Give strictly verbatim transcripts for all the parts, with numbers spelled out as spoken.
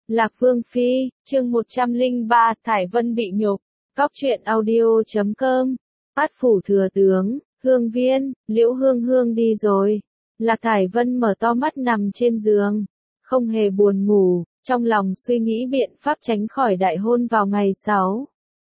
Lạc Vương Phi, chương một trăm lẻ ba, Thải Vân bị nhục. Cóc truyện audio chấm com. Bát phủ thừa tướng, Hương Viên, Liễu Hương Hương đi rồi. Lạc Thải Vân mở to mắt nằm trên giường, không hề buồn ngủ, trong lòng suy nghĩ biện pháp tránh khỏi đại hôn vào ngày sáu.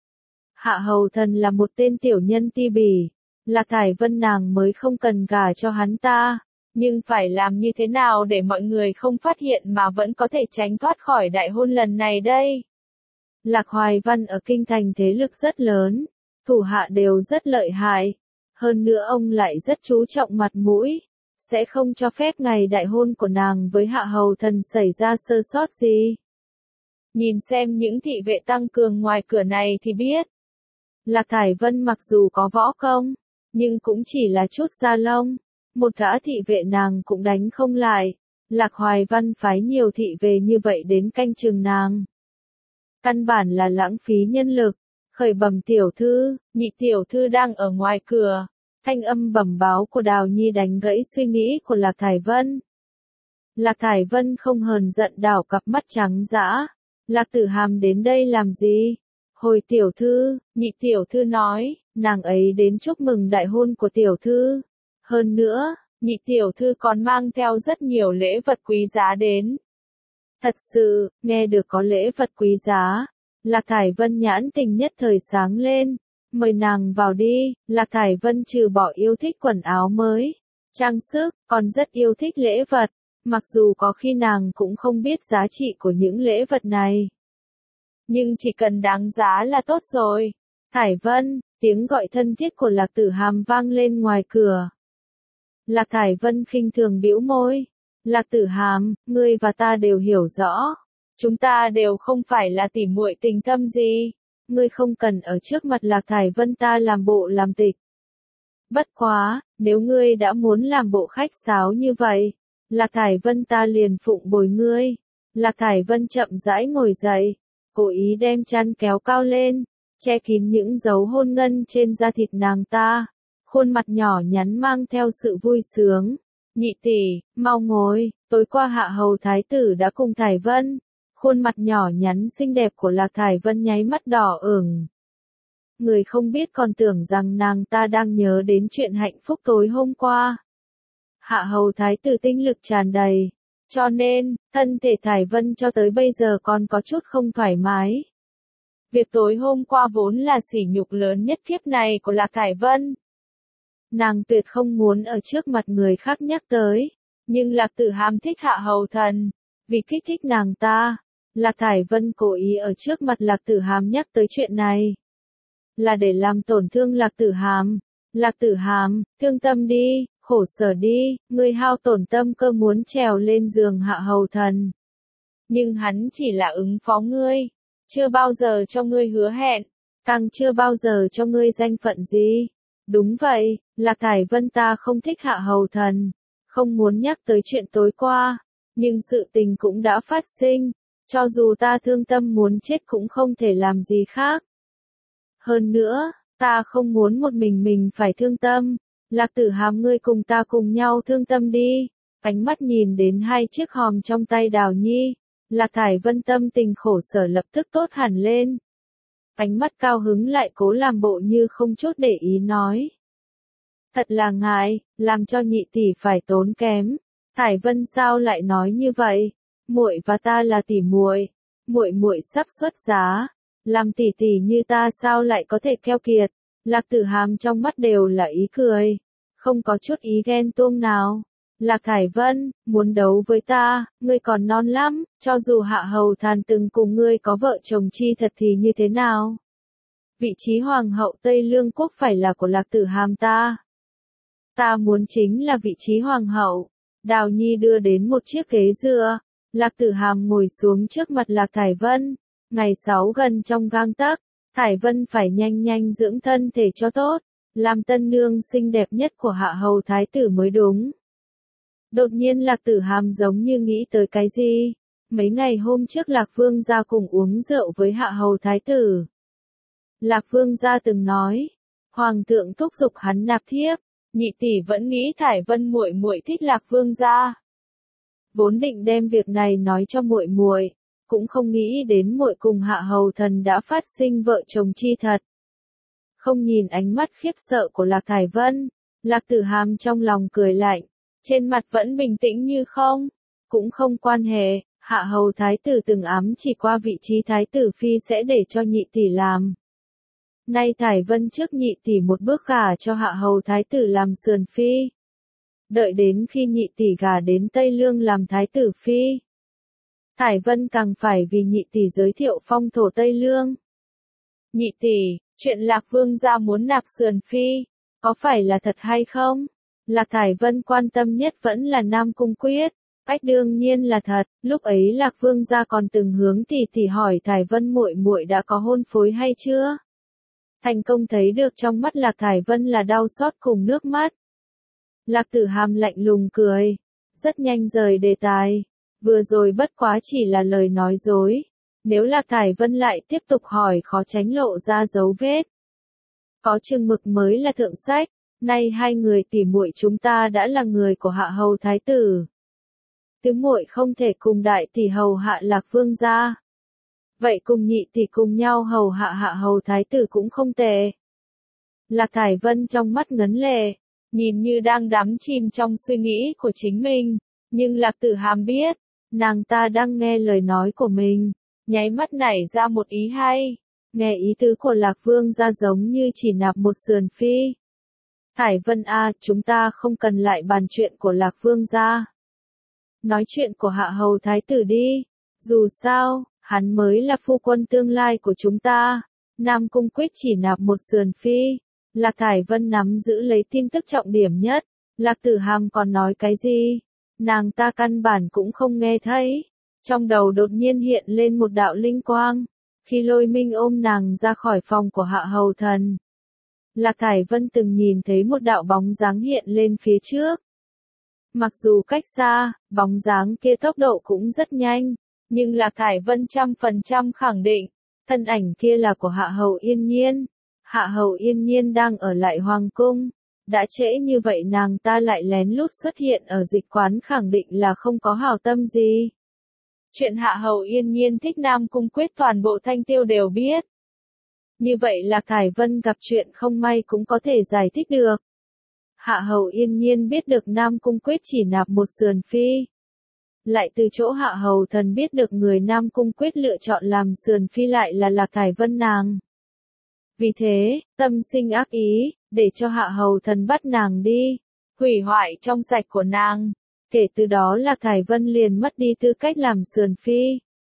Hạ Hầu Thần là một tên tiểu nhân ti bỉ, Lạc Thải Vân nàng mới không cần gả cho hắn ta. Nhưng phải làm như thế nào để mọi người không phát hiện mà vẫn có thể tránh thoát khỏi đại hôn lần này đây? Lạc Hoài Văn ở kinh thành thế lực rất lớn, thủ hạ đều rất lợi hại. Hơn nữa ông lại rất chú trọng mặt mũi, sẽ không cho phép ngày đại hôn của nàng với Hạ Hầu Thần xảy ra sơ sót gì. Nhìn xem những thị vệ tăng cường ngoài cửa này thì biết. Lạc Thải Vân mặc dù có võ công, nhưng cũng chỉ là chút da lông. Một gã thị vệ nàng cũng đánh không lại. Lạc Hoài Văn phái nhiều thị vệ như vậy đến canh chừng nàng. Căn bản là lãng phí nhân lực. Khởi bẩm tiểu thư, nhị tiểu thư đang ở ngoài cửa. Thanh âm bẩm báo của Đào Nhi đánh gãy suy nghĩ của Lạc Thải Vân. Lạc Thải Vân không hờn giận đảo cặp mắt trắng dã. Lạc Tử Hàm đến đây làm gì? Hồi tiểu thư, nhị tiểu thư nói, nàng ấy đến chúc mừng đại hôn của tiểu thư. Hơn nữa, nhị tiểu thư còn mang theo rất nhiều lễ vật quý giá đến. Thật sự, nghe được có lễ vật quý giá, Lạc Thải Vân nhãn tình nhất thời sáng lên. Mời nàng vào đi. Lạc Thải Vân trừ bỏ yêu thích quần áo mới, trang sức, còn rất yêu thích lễ vật. Mặc dù có khi nàng cũng không biết giá trị của những lễ vật này. Nhưng chỉ cần đáng giá là tốt rồi. Thải Vân, tiếng gọi thân thiết của Lạc Tử Hàm vang lên ngoài cửa. Lạc Thải Vân khinh thường bĩu môi. Lạc Tử Hàm, ngươi và ta đều hiểu rõ. Chúng ta đều không phải là tỉ muội tình thâm gì. Ngươi không cần ở trước mặt Lạc Thải Vân ta làm bộ làm tịch. Bất quá, nếu ngươi đã muốn làm bộ khách sáo như vậy, Lạc Thải Vân ta liền phụng bồi ngươi. Lạc Thải Vân chậm rãi ngồi dậy, cố ý đem chăn kéo cao lên, che kín những dấu hôn ngân trên da thịt nàng ta. Khuôn mặt nhỏ nhắn mang theo sự vui sướng. Nhị tỷ, mau ngồi, tối qua Hạ Hầu Thái tử đã cùng Thải Vân. Khuôn mặt nhỏ nhắn xinh đẹp của Lạc Thải Vân nháy mắt đỏ ửng. Người không biết còn tưởng rằng nàng ta đang nhớ đến chuyện hạnh phúc tối hôm qua. Hạ Hầu Thái tử tinh lực tràn đầy, cho nên, thân thể Thải Vân cho tới bây giờ còn có chút không thoải mái. Việc tối hôm qua vốn là sỉ nhục lớn nhất kiếp này của Lạc Thải Vân. Nàng tuyệt không muốn ở trước mặt người khác nhắc tới, nhưng Lạc Tử Hàm thích Hạ Hầu Thần, vì kích thích nàng ta, Lạc Thải Vân cố ý ở trước mặt Lạc Tử Hàm nhắc tới chuyện này. Là để làm tổn thương Lạc Tử Hàm. Lạc Tử Hàm, thương tâm đi, khổ sở đi, ngươi hao tổn tâm cơ muốn trèo lên giường Hạ Hầu Thần. Nhưng hắn chỉ là ứng phó ngươi, chưa bao giờ cho ngươi hứa hẹn, càng chưa bao giờ cho ngươi danh phận gì. Đúng vậy, Lạc Thải Vân ta không thích Hạ Hầu Thần, không muốn nhắc tới chuyện tối qua, nhưng sự tình cũng đã phát sinh, cho dù ta thương tâm muốn chết cũng không thể làm gì khác. Hơn nữa, ta không muốn một mình mình phải thương tâm, Lạc Tử Hàm ngươi cùng ta cùng nhau thương tâm đi. Ánh mắt nhìn đến hai chiếc hòm trong tay Đào Nhi, Lạc Thải Vân tâm tình khổ sở lập tức tốt hẳn lên. Ánh mắt cao hứng lại cố làm bộ như không chút để ý nói. Thật là ngại, làm cho nhị tỷ phải tốn kém. Thải Vân sao lại nói như vậy? Muội và ta là tỷ muội, muội muội sắp xuất giá, làm tỷ tỷ như ta sao lại có thể keo kiệt? Lạc Tử Hàm trong mắt đều là ý cười, không có chút ý ghen tuông nào. Lạc Thải Vân, muốn đấu với ta, ngươi còn non lắm, cho dù Hạ Hầu Thần từng cùng ngươi có vợ chồng chi thật thì như thế nào? Vị trí hoàng hậu Tây Lương quốc phải là của Lạc Tử Hàm ta. Ta muốn chính là vị trí hoàng hậu. Đào Nhi đưa đến một chiếc ghế dựa, Lạc Tử Hàm ngồi xuống trước mặt Lạc Thải Vân. Ngày sáu gần trong gang tấc, Thải Vân phải nhanh nhanh dưỡng thân thể cho tốt, làm tân nương xinh đẹp nhất của Hạ Hầu Thái tử mới đúng. Đột nhiên Lạc Tử Hàm giống như nghĩ tới cái gì. Mấy ngày hôm trước Lạc Vương gia cùng uống rượu với Hạ Hầu Thái tử. Lạc Vương gia từng nói, Hoàng thượng thúc giục hắn nạp thiếp, nhị tỷ vẫn nghĩ Thải Vân muội muội thích Lạc Vương gia. Vốn định đem việc này nói cho muội muội, cũng không nghĩ đến muội cùng Hạ Hầu Thần đã phát sinh vợ chồng chi thật. Không nhìn ánh mắt khiếp sợ của Lạc Thải Vân, Lạc Tử Hàm trong lòng cười lạnh, trên mặt vẫn bình tĩnh như không, cũng không quan hệ, Hạ Hầu Thái tử từng ám chỉ qua vị trí Thái tử Phi sẽ để cho nhị tỷ làm. Nay Thải Vân trước nhị tỷ một bước gả cho Hạ Hầu Thái tử làm sườn Phi. Đợi đến khi nhị tỷ gả đến Tây Lương làm Thái tử Phi. Thải Vân càng phải vì nhị tỷ giới thiệu phong thổ Tây Lương. Nhị tỷ, chuyện Lạc Vương gia muốn nạp sườn Phi, có phải là thật hay không? Lạc Thải Vân quan tâm nhất vẫn là Nam Cung Quyết. Cách đương nhiên là thật, lúc ấy Lạc Vương gia còn từng hướng tỷ tỷ hỏi Thải Vân muội muội đã có hôn phối hay chưa? Thành công thấy được trong mắt Lạc Thải Vân là đau xót cùng nước mắt. Lạc Tử Hàm lạnh lùng cười, rất nhanh rời đề tài, vừa rồi bất quá chỉ là lời nói dối, nếu Lạc Thải Vân lại tiếp tục hỏi khó tránh lộ ra dấu vết. Có chừng mực mới là thượng sách, nay hai người tỉ muội chúng ta đã là người của Hạ Hầu Thái tử. Tứ muội không thể cùng đại tỷ hầu hạ Lạc Vương gia. Vậy cùng nhị tỷ cùng nhau hầu hạ Hạ Hầu Thái tử cũng không tệ. Lạc Thải Vân trong mắt ngấn lệ, nhìn như đang đắm chìm trong suy nghĩ của chính mình, nhưng Lạc Tử Hàm biết, nàng ta đang nghe lời nói của mình, nháy mắt nảy ra một ý hay, nghe ý tứ của Lạc Vương gia giống như chỉ nạp một sườn Phi. Thải Vân a, chúng ta không cần lại bàn chuyện của Lạc Vương gia. Nói chuyện của Hạ Hầu Thái tử đi, dù sao, hắn mới là phu quân tương lai của chúng ta. Nam Cung Quyết chỉ nạp một sườn Phi. Lạc Thải Vân nắm giữ lấy tin tức trọng điểm nhất. Lạc Tử Hàm còn nói cái gì? Nàng ta căn bản cũng không nghe thấy. Trong đầu đột nhiên hiện lên một đạo linh quang. Khi Lôi Minh ôm nàng ra khỏi phòng của Hạ Hầu Thần, Lạc Thải Vân từng nhìn thấy một đạo bóng dáng hiện lên phía trước. Mặc dù cách xa, bóng dáng kia tốc độ cũng rất nhanh, nhưng Lạc Thải Vân trăm phần trăm khẳng định, thân ảnh kia là của Hạ Hầu Yên Nhiên. Hạ Hầu Yên Nhiên đang ở lại Hoàng Cung, đã trễ như vậy nàng ta lại lén lút xuất hiện ở dịch quán khẳng định là không có hảo tâm gì. Chuyện Hạ Hầu Yên Nhiên thích Nam Cung Quyết toàn bộ Thanh Tiêu đều biết. Như vậy Lạc Thải Vân gặp chuyện không may cũng có thể giải thích được. Hạ Hầu Yên Nhiên biết được Nam Cung Quyết chỉ nạp một sườn Phi. Lại từ chỗ Hạ Hầu Thần biết được người Nam Cung Quyết lựa chọn làm sườn Phi lại là Lạc Thải Vân nàng. Vì thế, tâm sinh ác ý, để cho Hạ Hầu Thần bắt nàng đi, hủy hoại trong sạch của nàng. Kể từ đó Lạc Thải Vân liền mất đi tư cách làm sườn Phi.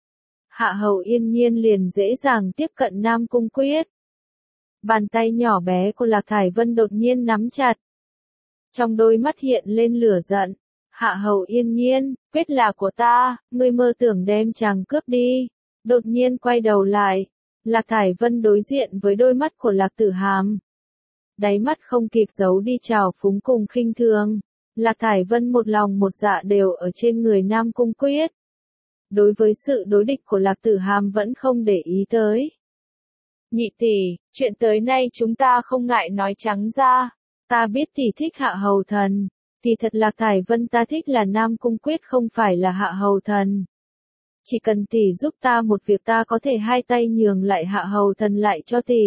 Hạ Hầu Yên Nhiên liền dễ dàng tiếp cận Nam Cung Quyết. Bàn tay nhỏ bé của Lạc Thải Vân đột nhiên nắm chặt. Trong đôi mắt hiện lên lửa giận. Hạ Hầu Yên Nhiên, Quyết là của ta, ngươi mơ tưởng đem chàng cướp đi. Đột nhiên quay đầu lại. Lạc Thải Vân đối diện với đôi mắt của Lạc Tử Hàm. Đáy mắt không kịp giấu đi trào phúng cùng khinh thường. Lạc Thải Vân một lòng một dạ đều ở trên người Nam Cung Quyết. Đối với sự đối địch của Lạc Tử Hàm vẫn không để ý tới. Nhị tỷ, chuyện tới nay chúng ta không ngại nói trắng ra. Ta biết tỷ thích Hạ Hầu Thần. Tỷ thật Lạc Thải Vân ta thích là Nam Cung Quyết không phải là Hạ Hầu Thần. Chỉ cần tỷ giúp ta một việc ta có thể hai tay nhường lại Hạ Hầu Thần lại cho tỷ.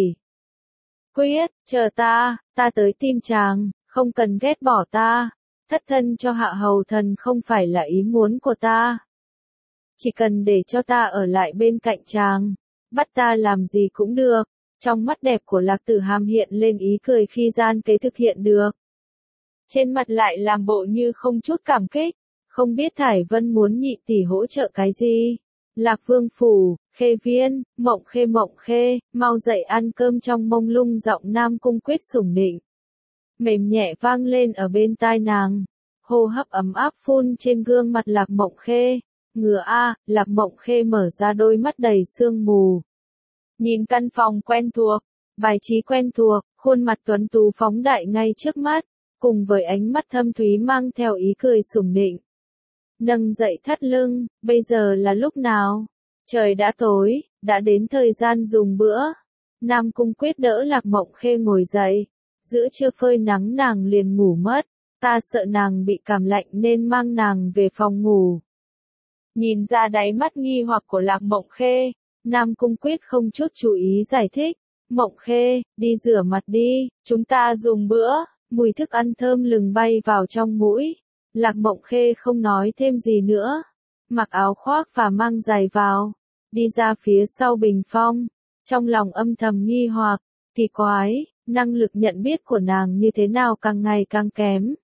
Quyết, chờ ta, ta tới tìm chàng, không cần ghét bỏ ta. Thất thân cho Hạ Hầu Thần không phải là ý muốn của ta. Chỉ cần để cho ta ở lại bên cạnh chàng, bắt ta làm gì cũng được. Trong mắt đẹp của Lạc Tử Hàm hiện lên ý cười khi gian kế thực hiện được. Trên mặt lại làm bộ như không chút cảm kích, không biết Thải Vân muốn nhị tỷ hỗ trợ cái gì. Lạc Vương phủ, Khê Viên, Mộng Khê Mộng Khê, mau dậy ăn cơm trong mông lung giọng Nam Cung Quyết sủng nịnh. Mềm nhẹ vang lên ở bên tai nàng, hô hấp ấm áp phun trên gương mặt Lạc Mộng Khê. Ngừa a, Lạc Mộng Khê mở ra đôi mắt đầy sương mù. Nhìn căn phòng quen thuộc, bài trí quen thuộc, khuôn mặt tuấn tú phóng đại ngay trước mắt, cùng với ánh mắt thâm thúy mang theo ý cười sủng nịnh. Nâng dậy thắt lưng, bây giờ là lúc nào? Trời đã tối, đã đến thời gian dùng bữa. Nam Cung Quyết đỡ Lạc Mộng Khê ngồi dậy, giữa trưa phơi nắng nàng liền ngủ mất, ta sợ nàng bị cảm lạnh nên mang nàng về phòng ngủ. Nhìn ra đáy mắt nghi hoặc của Lạc Mộng Khê, Nam Cung Quyết không chút chú ý giải thích. Mộng Khê, đi rửa mặt đi, chúng ta dùng bữa. Mùi thức ăn thơm lừng bay vào trong mũi. Lạc Mộng Khê không nói thêm gì nữa. Mặc áo khoác và mang giày vào. Đi ra phía sau bình phong. Trong lòng âm thầm nghi hoặc, kỳ quái, năng lực nhận biết của nàng như thế nào càng ngày càng kém.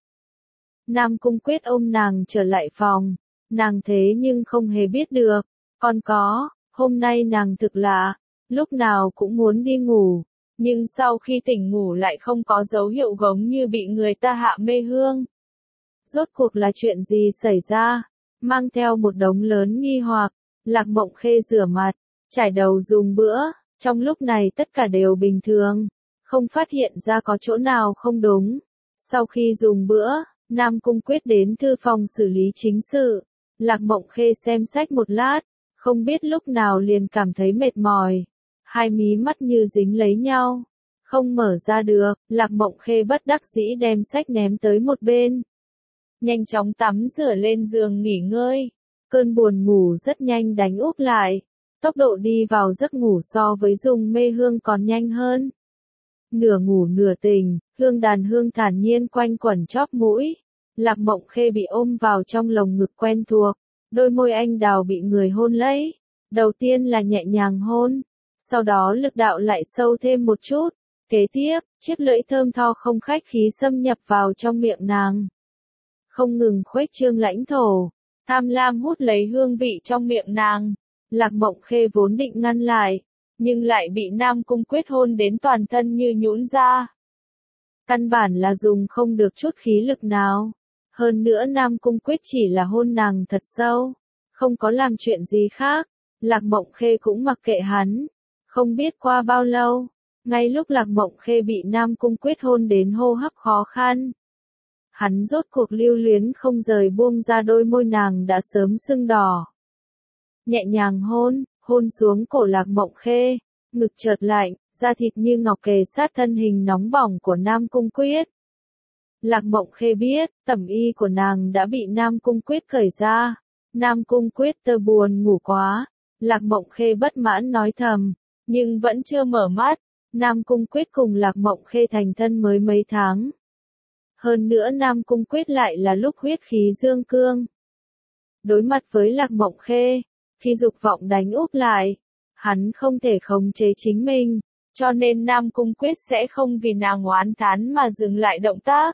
Nam Cung Quyết ôm nàng trở lại phòng. Nàng thế nhưng không hề biết được. Còn có, hôm nay nàng thực lạ, lúc nào cũng muốn đi ngủ. Nhưng sau khi tỉnh ngủ lại không có dấu hiệu giống như bị người ta hạ mê hương. Rốt cuộc là chuyện gì xảy ra? Mang theo một đống lớn nghi hoặc, Lạc Mộng Khê rửa mặt, trải đầu dùng bữa, trong lúc này tất cả đều bình thường, không phát hiện ra có chỗ nào không đúng. Sau khi dùng bữa, Nam Cung Quyết đến thư phòng xử lý chính sự. Lạc Mộng Khê xem sách một lát, không biết lúc nào liền cảm thấy mệt mỏi. Hai mí mắt như dính lấy nhau, không mở ra được. Lạc Mộng Khê bất đắc dĩ đem sách ném tới một bên. Nhanh chóng tắm rửa lên giường nghỉ ngơi. Cơn buồn ngủ rất nhanh đánh úp lại. Tốc độ đi vào giấc ngủ so với dùng mê hương còn nhanh hơn. Nửa ngủ nửa tỉnh, hương đàn hương thản nhiên quanh quẩn chóp mũi. Lạc Mộng Khê bị ôm vào trong lồng ngực quen thuộc. Đôi môi anh đào bị người hôn lấy. Đầu tiên là nhẹ nhàng hôn. Sau đó lực đạo lại sâu thêm một chút. Kế tiếp, chiếc lưỡi thơm tho không khách khí xâm nhập vào trong miệng nàng. Không ngừng khuếch trương lãnh thổ. Tham lam hút lấy hương vị trong miệng nàng. Lạc Mộng Khê vốn định ngăn lại. Nhưng lại bị Nam Cung Quyết hôn đến toàn thân như nhũn ra. Căn bản là dùng không được chút khí lực nào. Hơn nữa Nam Cung Quyết chỉ là hôn nàng thật sâu. Không có làm chuyện gì khác. Lạc Mộng Khê cũng mặc kệ hắn. Không biết qua bao lâu. Ngay lúc Lạc Mộng Khê bị Nam Cung Quyết hôn đến hô hấp khó khăn. Hắn rốt cuộc lưu luyến không rời buông ra đôi môi nàng đã sớm sưng đỏ. Nhẹ nhàng hôn, hôn xuống cổ Lạc Mộng Khê, ngực chợt lạnh, da thịt như ngọc kề sát thân hình nóng bỏng của Nam Cung Quyết. Lạc Mộng Khê biết, tẩm y của nàng đã bị Nam Cung Quyết cởi ra. Nam Cung Quyết tơ buồn ngủ quá. Lạc Mộng Khê bất mãn nói thầm, nhưng vẫn chưa mở mắt. Nam Cung Quyết cùng Lạc Mộng Khê thành thân mới mấy tháng. Hơn nữa Nam Cung Quyết lại là lúc huyết khí dương cương. Đối mặt với Lạc Mộng Khê, khi dục vọng đánh úp lại, hắn không thể khống chế chính mình, cho nên Nam Cung Quyết sẽ không vì nàng oán thán mà dừng lại động tác.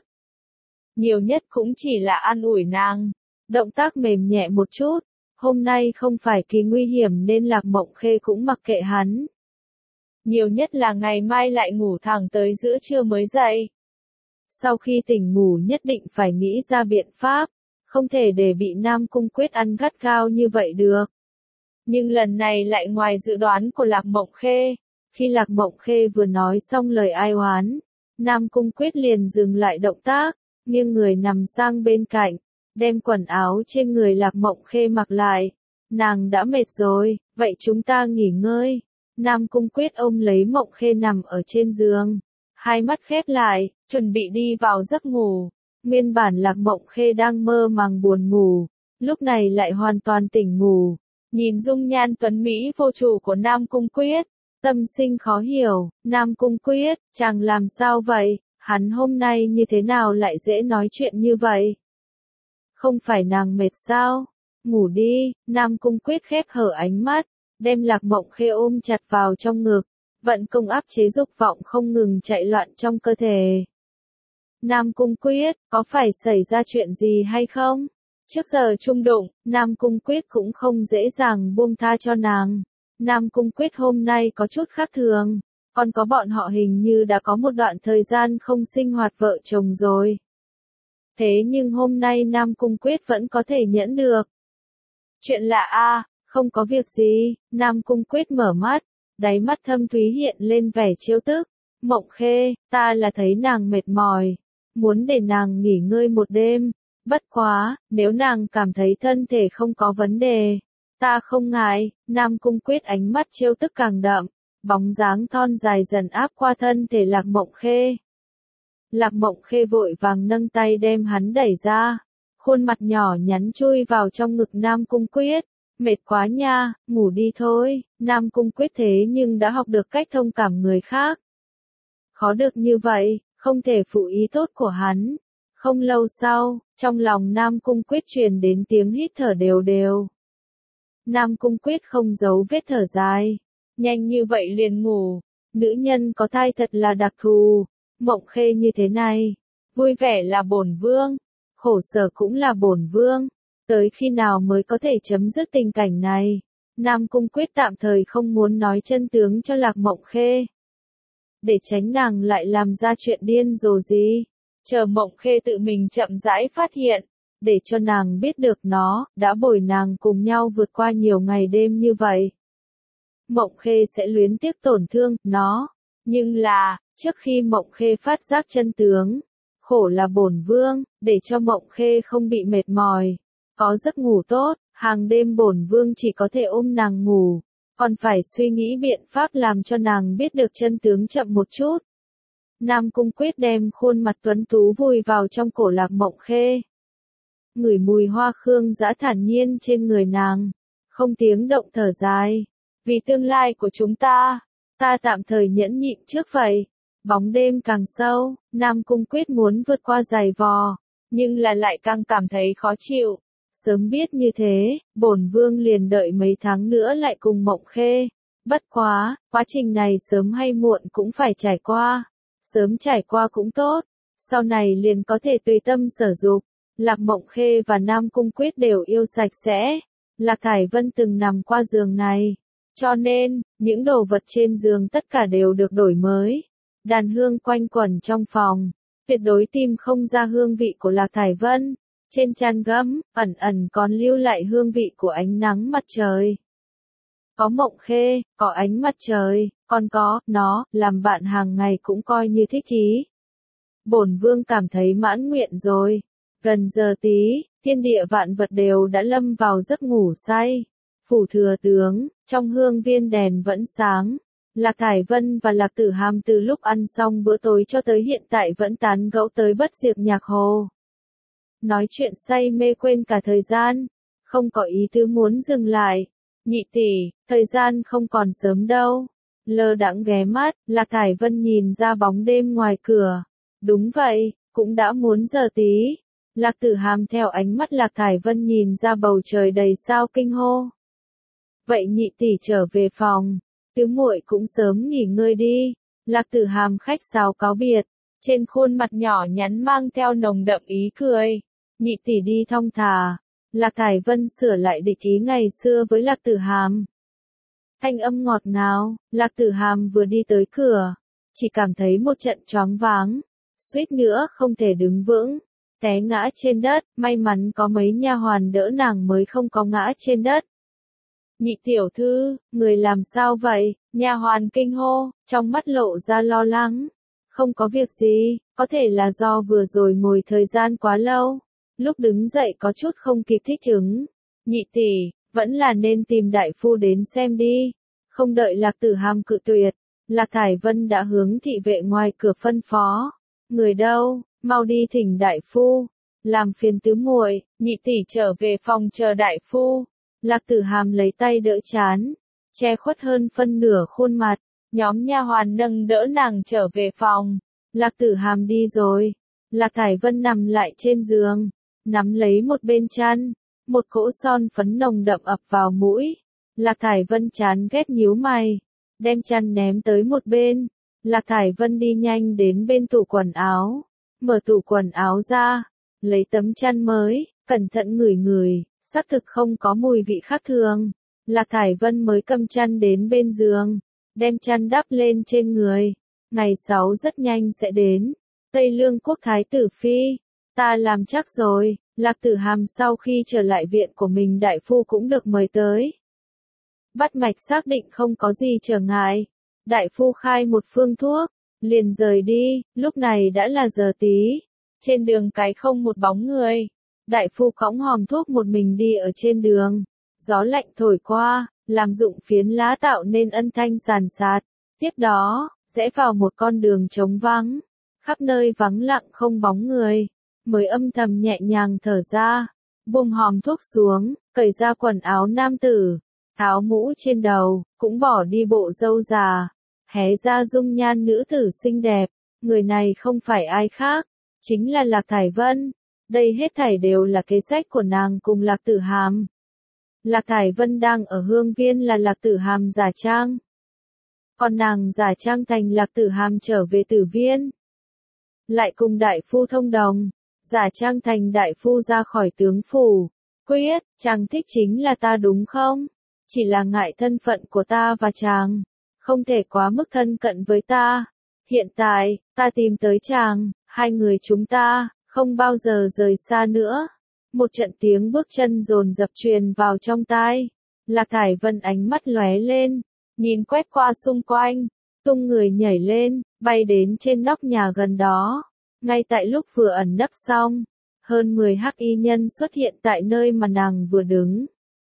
Nhiều nhất cũng chỉ là an ủi nàng, động tác mềm nhẹ một chút, hôm nay không phải kỳ nguy hiểm nên Lạc Mộng Khê cũng mặc kệ hắn. Nhiều nhất là ngày mai lại ngủ thẳng tới giữa trưa mới dậy. Sau khi tỉnh ngủ nhất định phải nghĩ ra biện pháp, không thể để bị Nam Cung Quyết ăn gắt gao như vậy được. Nhưng lần này lại ngoài dự đoán của Lạc Mộng Khê. Khi Lạc Mộng Khê vừa nói xong lời ai oán, Nam Cung Quyết liền dừng lại động tác, nghiêng người nằm sang bên cạnh, đem quần áo trên người Lạc Mộng Khê mặc lại. Nàng đã mệt rồi, vậy chúng ta nghỉ ngơi. Nam Cung Quyết ôm lấy Mộng Khê nằm ở trên giường, hai mắt khép lại, chuẩn bị đi vào giấc ngủ. Nguyên bản Lạc Mộng Khê đang mơ màng buồn ngủ, lúc này lại hoàn toàn tỉnh ngủ. Nhìn dung nhan tuấn mỹ vô chủ của Nam Cung Quyết, tâm sinh khó hiểu. Nam Cung Quyết, chàng làm sao vậy? Hắn hôm nay như thế nào lại dễ nói chuyện như vậy? Không phải nàng mệt sao? Ngủ đi. Nam Cung Quyết khép hở ánh mắt, đem Lạc Mộng Khê ôm chặt vào trong ngực, vận công áp chế dục vọng không ngừng chạy loạn trong cơ thể. Nam Cung Quyết, có phải xảy ra chuyện gì hay không? Trước giờ chung đụng, Nam Cung Quyết cũng không dễ dàng buông tha cho nàng. Nam Cung Quyết hôm nay có chút khác thường, còn có bọn họ hình như đã có một đoạn thời gian không sinh hoạt vợ chồng rồi. Thế nhưng hôm nay Nam Cung Quyết vẫn có thể nhẫn được. Chuyện lạ a, không có việc gì. Nam Cung Quyết mở mắt, đáy mắt thâm thúy hiện lên vẻ trêu tức. Mộng Khê, ta là thấy nàng mệt mỏi, muốn để nàng nghỉ ngơi một đêm. Bất quá, nếu nàng cảm thấy thân thể không có vấn đề, ta không ngại. Nam Cung Quyết ánh mắt trêu tức càng đậm, bóng dáng thon dài dần áp qua thân thể Lạc Mộng Khê. Lạc Mộng Khê vội vàng nâng tay đem hắn đẩy ra, khuôn mặt nhỏ nhắn chui vào trong ngực Nam Cung Quyết. Mệt quá nha, ngủ đi thôi. Nam Cung Quyết thế nhưng đã học được cách thông cảm người khác. Khó được như vậy, không thể phụ ý tốt của hắn. Không lâu sau, trong lòng Nam Cung Quyết truyền đến tiếng hít thở đều đều. Nam Cung Quyết không giấu vết thở dài. Nhanh như vậy liền ngủ. Nữ nhân có thai thật là đặc thù. Mộng Khê như thế này. Vui vẻ là bổn vương. Khổ sở cũng là bổn vương. Tới khi nào mới có thể chấm dứt tình cảnh này? Nam Cung Quyết tạm thời không muốn nói chân tướng cho Lạc Mộng Khê. Để tránh nàng lại làm ra chuyện điên rồ gì. Chờ Mộng Khê tự mình chậm rãi phát hiện. Để cho nàng biết được nó, đã bồi nàng cùng nhau vượt qua nhiều ngày đêm như vậy. Mộng Khê sẽ luyến tiếc tổn thương, nó. Nhưng là, trước khi Mộng Khê phát giác chân tướng, khổ là bổn vương, để cho Mộng Khê không bị mệt mỏi, có giấc ngủ tốt, hàng đêm bổn vương chỉ có thể ôm nàng ngủ, còn phải suy nghĩ biện pháp làm cho nàng biết được chân tướng chậm một chút. Nam Cung Quyết đem khuôn mặt tuấn tú vùi vào trong cổ Lạc Mộng Khê. Ngửi mùi hoa khương dã thản nhiên trên người nàng, không tiếng động thở dài. Vì tương lai của chúng ta, ta tạm thời nhẫn nhịn trước vậy. Bóng đêm càng sâu, Nam Cung Quyết muốn vượt qua giày vò, nhưng là lại càng cảm thấy khó chịu. Sớm biết như thế, bổn vương liền đợi mấy tháng nữa lại cùng Mộng Khê. Bất quá, quá trình này sớm hay muộn cũng phải trải qua. Sớm trải qua cũng tốt, sau này liền có thể tùy tâm sở dục. Lạc Mộng Khê và Nam Cung Quyết đều yêu sạch sẽ. Lạc Thải Vân từng nằm qua giường này. Cho nên, những đồ vật trên giường tất cả đều được đổi mới. Đàn hương quanh quẩn trong phòng. Tuyệt đối tìm không ra hương vị của Lạc Thải Vân. Trên chăn gấm, ẩn ẩn còn lưu lại hương vị của ánh nắng mặt trời. Có Mộng Khê, có ánh mặt trời, còn có, nó, làm bạn hàng ngày cũng coi như thích thú. Bổn vương cảm thấy mãn nguyện rồi. Gần giờ tí, thiên địa vạn vật đều đã lâm vào giấc ngủ say. Phủ thừa tướng, trong hương viên đèn vẫn sáng. Lạc Thải Vân và Lạc Tử Hàm từ lúc ăn xong bữa tối cho tới hiện tại vẫn tán gẫu tới bất diệt nhạc hồ. Nói chuyện say mê quên cả thời gian, không có ý tứ muốn dừng lại. Nhị tỷ, thời gian không còn sớm đâu. Lơ đãng ghé mắt, Lạc Thải Vân nhìn ra bóng đêm ngoài cửa. Đúng vậy, cũng đã muốn giờ tí. Lạc Tử Hàm theo ánh mắt Lạc Thải Vân nhìn ra bầu trời đầy sao kinh hô. Vậy nhị tỷ trở về phòng, tứ muội cũng sớm nghỉ ngơi đi. Lạc Tử Hàm khách sáo cáo biệt, trên khuôn mặt nhỏ nhắn mang theo nồng đậm ý cười. Nhị tỷ đi thong thả. Lạc Thải Vân sửa lại địch ý ngày xưa với Lạc Tử Hàm. Thanh âm ngọt ngào, Lạc Tử Hàm vừa đi tới cửa, chỉ cảm thấy một trận choáng váng, suýt nữa không thể đứng vững, té ngã trên đất, may mắn có mấy nha hoàn đỡ nàng mới không có ngã trên đất. Nhị tiểu thư, người làm sao vậy? Nha hoàn kinh hô, trong mắt lộ ra lo lắng. Không có việc gì, có thể là do vừa rồi ngồi thời gian quá lâu, lúc đứng dậy có chút không kịp thích ứng. Nhị tỷ, vẫn là nên tìm đại phu đến xem đi. Không đợi Lạc Tử Hàm cự tuyệt, Lạc Thải Vân đã hướng thị vệ ngoài cửa phân phó. Người đâu, mau đi thỉnh đại phu. Làm phiền tứ muội, nhị tỷ trở về phòng chờ đại phu. Lạc Tử Hàm lấy tay đỡ chán, che khuất hơn phân nửa khuôn mặt. Nhóm nha hoàn nâng đỡ nàng trở về phòng. Lạc Tử Hàm đi rồi. Lạc Thải Vân nằm lại trên giường, nắm lấy một bên chăn, một cỗ son phấn nồng đậm ập vào mũi. Lạc Thải Vân chán ghét nhíu mày, đem chăn ném tới một bên. Lạc Thải Vân đi nhanh đến bên tủ quần áo, mở tủ quần áo ra, lấy tấm chăn mới, cẩn thận ngửi ngửi, xác thực không có mùi vị khác thường. Lạc Thải Vân mới cầm chăn đến bên giường, đem chăn đắp lên trên người. Ngày sáu rất nhanh sẽ đến. Tây Lương quốc thái tử phi, ta làm chắc rồi. Lạc Tử Hàm sau khi trở lại viện của mình đại phu cũng được mời tới. Bắt mạch xác định không có gì trở ngại. Đại phu khai một phương thuốc, liền rời đi, lúc này đã là giờ tí. Trên đường cái không một bóng người. Đại phu cõng hòm thuốc một mình đi ở trên đường. Gió lạnh thổi qua, làm rụng phiến lá tạo nên âm thanh sàn sạt. Tiếp đó, rẽ vào một con đường trống vắng. Khắp nơi vắng lặng không bóng người. mới âm thầm nhẹ nhàng thở ra, buông hòm thuốc xuống, cởi ra quần áo nam tử, tháo mũ trên đầu, cũng bỏ đi bộ râu già, hé ra dung nhan nữ tử xinh đẹp. Người này không phải ai khác, chính là Lạc Thải Vân. Đây hết thảy đều là kế sách của nàng cùng Lạc Tử Hàm. Lạc Thải Vân đang ở Hương Viên là Lạc Tử Hàm giả trang. Còn nàng giả trang thành Lạc Tử Hàm trở về Tử Viên. Lại cùng đại phu thông đồng, giả trang thành đại phu ra khỏi tướng phủ. Quyết, chàng thích chính là ta đúng không? Chỉ là ngại thân phận của ta và chàng, không thể quá mức thân cận với ta. Hiện tại, ta tìm tới chàng, hai người chúng ta, không bao giờ rời xa nữa. Một trận tiếng bước chân dồn dập truyền vào trong tai. Lạc Thải Vân ánh mắt lóe lên, nhìn quét qua xung quanh, tung người nhảy lên, bay đến trên nóc nhà gần đó. Ngay tại lúc vừa ẩn nấp xong, hơn mười hắc y nhân xuất hiện tại nơi mà nàng vừa đứng.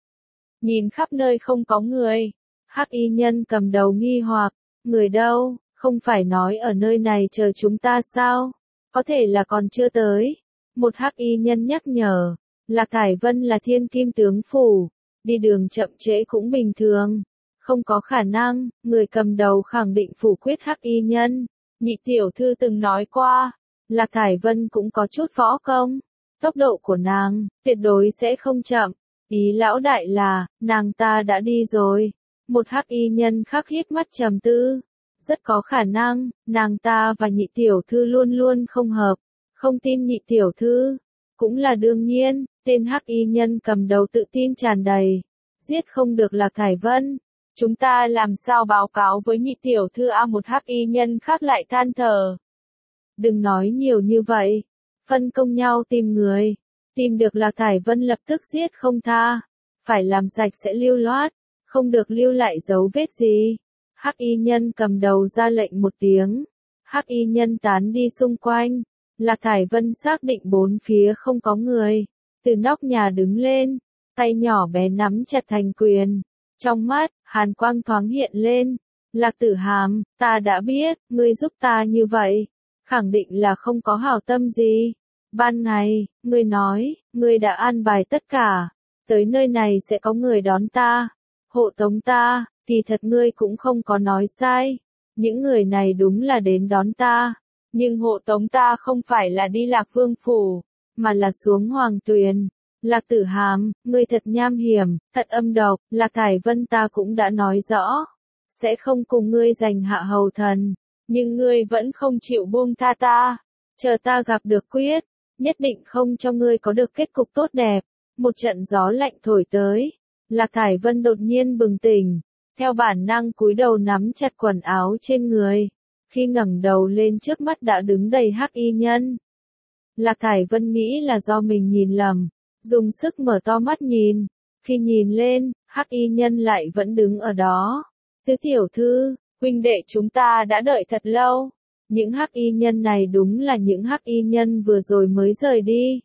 Nhìn khắp nơi không có người, hắc y nhân cầm đầu nghi hoặc, người đâu, không phải nói ở nơi này chờ chúng ta sao, có thể là còn chưa tới. Một hắc y nhân nhắc nhở, Lạc Thải Vân là thiên kim tướng phủ, đi đường chậm trễ cũng bình thường, không có khả năng. Người cầm đầu khẳng định phủ quyết hắc y nhân. Nhị tiểu thư từng nói qua, Lạc Thải Vân cũng có chút võ công, tốc độ của nàng tuyệt đối sẽ không chậm. Ý lão đại là, nàng ta đã đi rồi. Một hắc y nhân khắc hít mắt trầm tư, rất có khả năng, nàng ta và nhị tiểu thư luôn luôn không hợp, không tin nhị tiểu thư. Cũng là đương nhiên, tên hắc y nhân cầm đầu tự tin tràn đầy, giết không được Lạc Thải Vân. Chúng ta làm sao báo cáo với nhị tiểu thư? A một hắc y nhân khác lại than thở. Đừng nói nhiều như vậy, phân công nhau tìm người, tìm được Lạc Thải Vân lập tức giết không tha, phải làm sạch sẽ lưu loát, không được lưu lại dấu vết gì. Hắc y nhân cầm đầu ra lệnh một tiếng, hắc y nhân tán đi xung quanh. Lạc Thải Vân xác định bốn phía không có người, từ nóc nhà đứng lên, tay nhỏ bé nắm chặt thành quyền, trong mắt, hàn quang thoáng hiện lên. Lạc Tử Hàm, ta đã biết, ngươi giúp ta như vậy, khẳng định là không có hảo tâm gì. Ban ngày, ngươi nói, ngươi đã an bài tất cả, tới nơi này sẽ có người đón ta, hộ tống ta, kỳ thật ngươi cũng không có nói sai, những người này đúng là đến đón ta. Nhưng hộ tống ta không phải là đi Lạc Vương phủ, mà là xuống Hoàng Tuyền. Lạc Tử Hàm, ngươi thật nham hiểm, thật âm độc. Lạc Thải Vân ta cũng đã nói rõ, sẽ không cùng ngươi giành hạ hầu thần, nhưng ngươi vẫn không chịu buông tha ta. Chờ ta gặp được Quyết, nhất định không cho ngươi có được kết cục tốt đẹp. Một trận gió lạnh thổi tới, Lạc Thải Vân đột nhiên bừng tỉnh, theo bản năng cúi đầu nắm chặt quần áo trên người. Khi ngẩng đầu lên trước mắt đã đứng đầy hắc y nhân. Lạc Thải Vân nghĩ là do mình nhìn lầm, dùng sức mở to mắt nhìn. Khi nhìn lên, hắc y nhân lại vẫn đứng ở đó. Tứ tiểu thư, huynh đệ chúng ta đã đợi thật lâu. Những hắc y nhân này đúng là những hắc y nhân vừa rồi mới rời đi.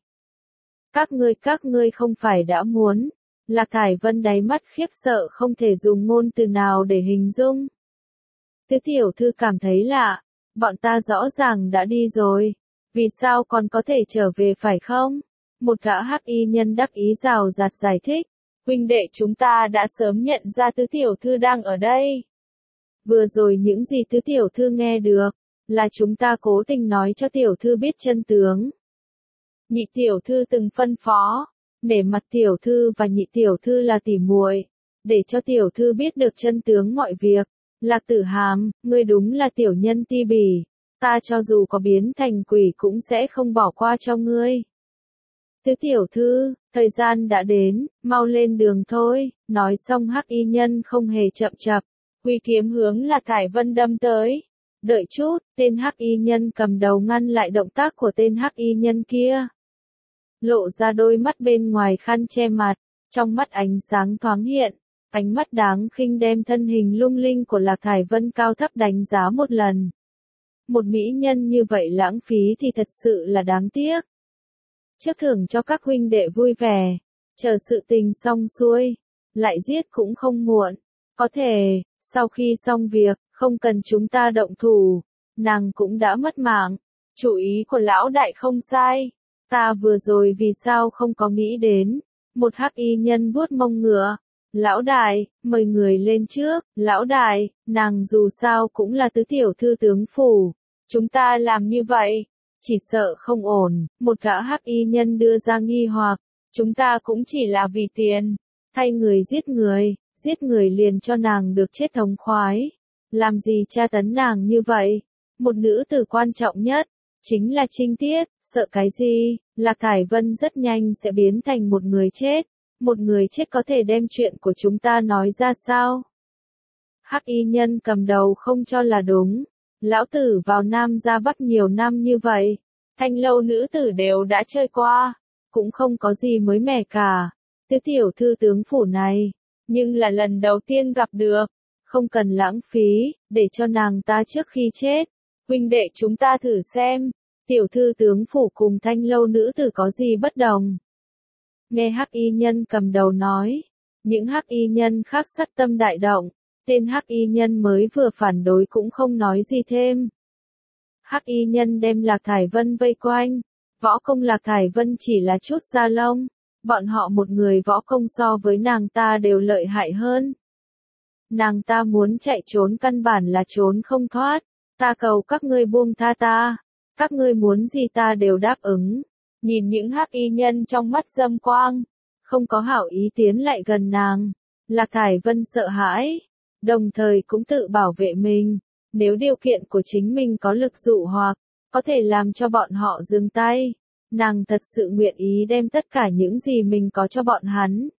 Các ngươi các ngươi không phải đã muốn. Lạc Thải Vân đáy mắt khiếp sợ không thể dùng ngôn từ nào để hình dung. Tứ tiểu thư cảm thấy lạ, bọn ta rõ ràng đã đi rồi, vì sao còn có thể trở về phải không? Một gã hắc y nhân đắc ý rào rạt giải thích, huynh đệ chúng ta đã sớm nhận ra tứ tiểu thư đang ở đây. Vừa rồi những gì tứ tiểu thư nghe được, là chúng ta cố tình nói cho tiểu thư biết chân tướng. Nhị tiểu thư từng phân phó, để mặt tiểu thư và nhị tiểu thư là tỉ muội, để cho tiểu thư biết được chân tướng mọi việc. Lạc Tử Hàm, ngươi đúng là tiểu nhân ti bỉ, ta cho dù có biến thành quỷ cũng sẽ không bỏ qua cho ngươi. Tứ tiểu thư, thời gian đã đến, mau lên đường thôi. Nói xong hắc y nhân không hề chậm chạp, huy kiếm hướng Lạc Thải Vân đâm tới. Đợi chút, tên hắc y nhân cầm đầu ngăn lại động tác của tên hắc y nhân kia. Lộ ra đôi mắt bên ngoài khăn che mặt, trong mắt ánh sáng thoáng hiện. Ánh mắt đáng khinh đem thân hình lung linh của Lạc Thải Vân cao thấp đánh giá một lần. Một mỹ nhân như vậy lãng phí thì thật sự là đáng tiếc. Trước thưởng cho các huynh đệ vui vẻ, chờ sự tình xong xuôi, lại giết cũng không muộn. Có thể, sau khi xong việc, không cần chúng ta động thủ, nàng cũng đã mất mạng. Chủ ý của lão đại không sai, Ta vừa rồi vì sao không có nghĩ đến. Một hắc y nhân vuốt mông ngựa. Lão đại, mời người lên trước. Lão đại, nàng dù sao cũng là tứ tiểu thư tướng phủ. Chúng ta làm như vậy, chỉ sợ không ổn. Một gã hắc y nhân đưa ra nghi hoặc. Chúng ta cũng chỉ là vì tiền. Thay người giết người, giết người liền cho nàng được chết thống khoái. Làm gì tra tấn nàng như vậy? Một nữ tử quan trọng nhất, chính là Trinh Tiết, sợ cái gì? Lạc Thải Vân rất nhanh sẽ biến thành một người chết. Một người chết có thể đem chuyện của chúng ta nói ra sao? Hắc y nhân cầm đầu không cho là đúng. Lão tử vào Nam ra Bắc nhiều năm như vậy. Thanh lâu nữ tử đều đã chơi qua. Cũng không có gì mới mẻ cả. Tứ tiểu thư tướng phủ này. Nhưng là lần đầu tiên gặp được. Không cần lãng phí, để cho nàng ta trước khi chết. Huynh đệ chúng ta thử xem. Tiểu thư tướng phủ cùng thanh lâu nữ tử có gì bất đồng. Nghe hắc y nhân cầm đầu nói. Những hắc y nhân khác sắc tâm đại động. Tên hắc y nhân mới vừa phản đối cũng không nói gì thêm. Hắc y nhân đem Lạc Thải Vân vây quanh. Võ công Lạc Thải Vân chỉ là chút da lông. Bọn họ một người võ công so với nàng ta đều lợi hại hơn. Nàng ta muốn chạy trốn căn bản là trốn không thoát. Ta cầu các ngươi buông tha ta. Các ngươi muốn gì ta đều đáp ứng. Nhìn những hắc y nhân trong mắt dâm quang. Không có hảo ý tiến lại gần nàng. Lạc Thải Vân sợ hãi. Đồng thời cũng tự bảo vệ mình. Nếu điều kiện của chính mình có lực dụ hoặc, có thể làm cho bọn họ dừng tay. Nàng thật sự nguyện ý đem tất cả những gì mình có cho bọn hắn.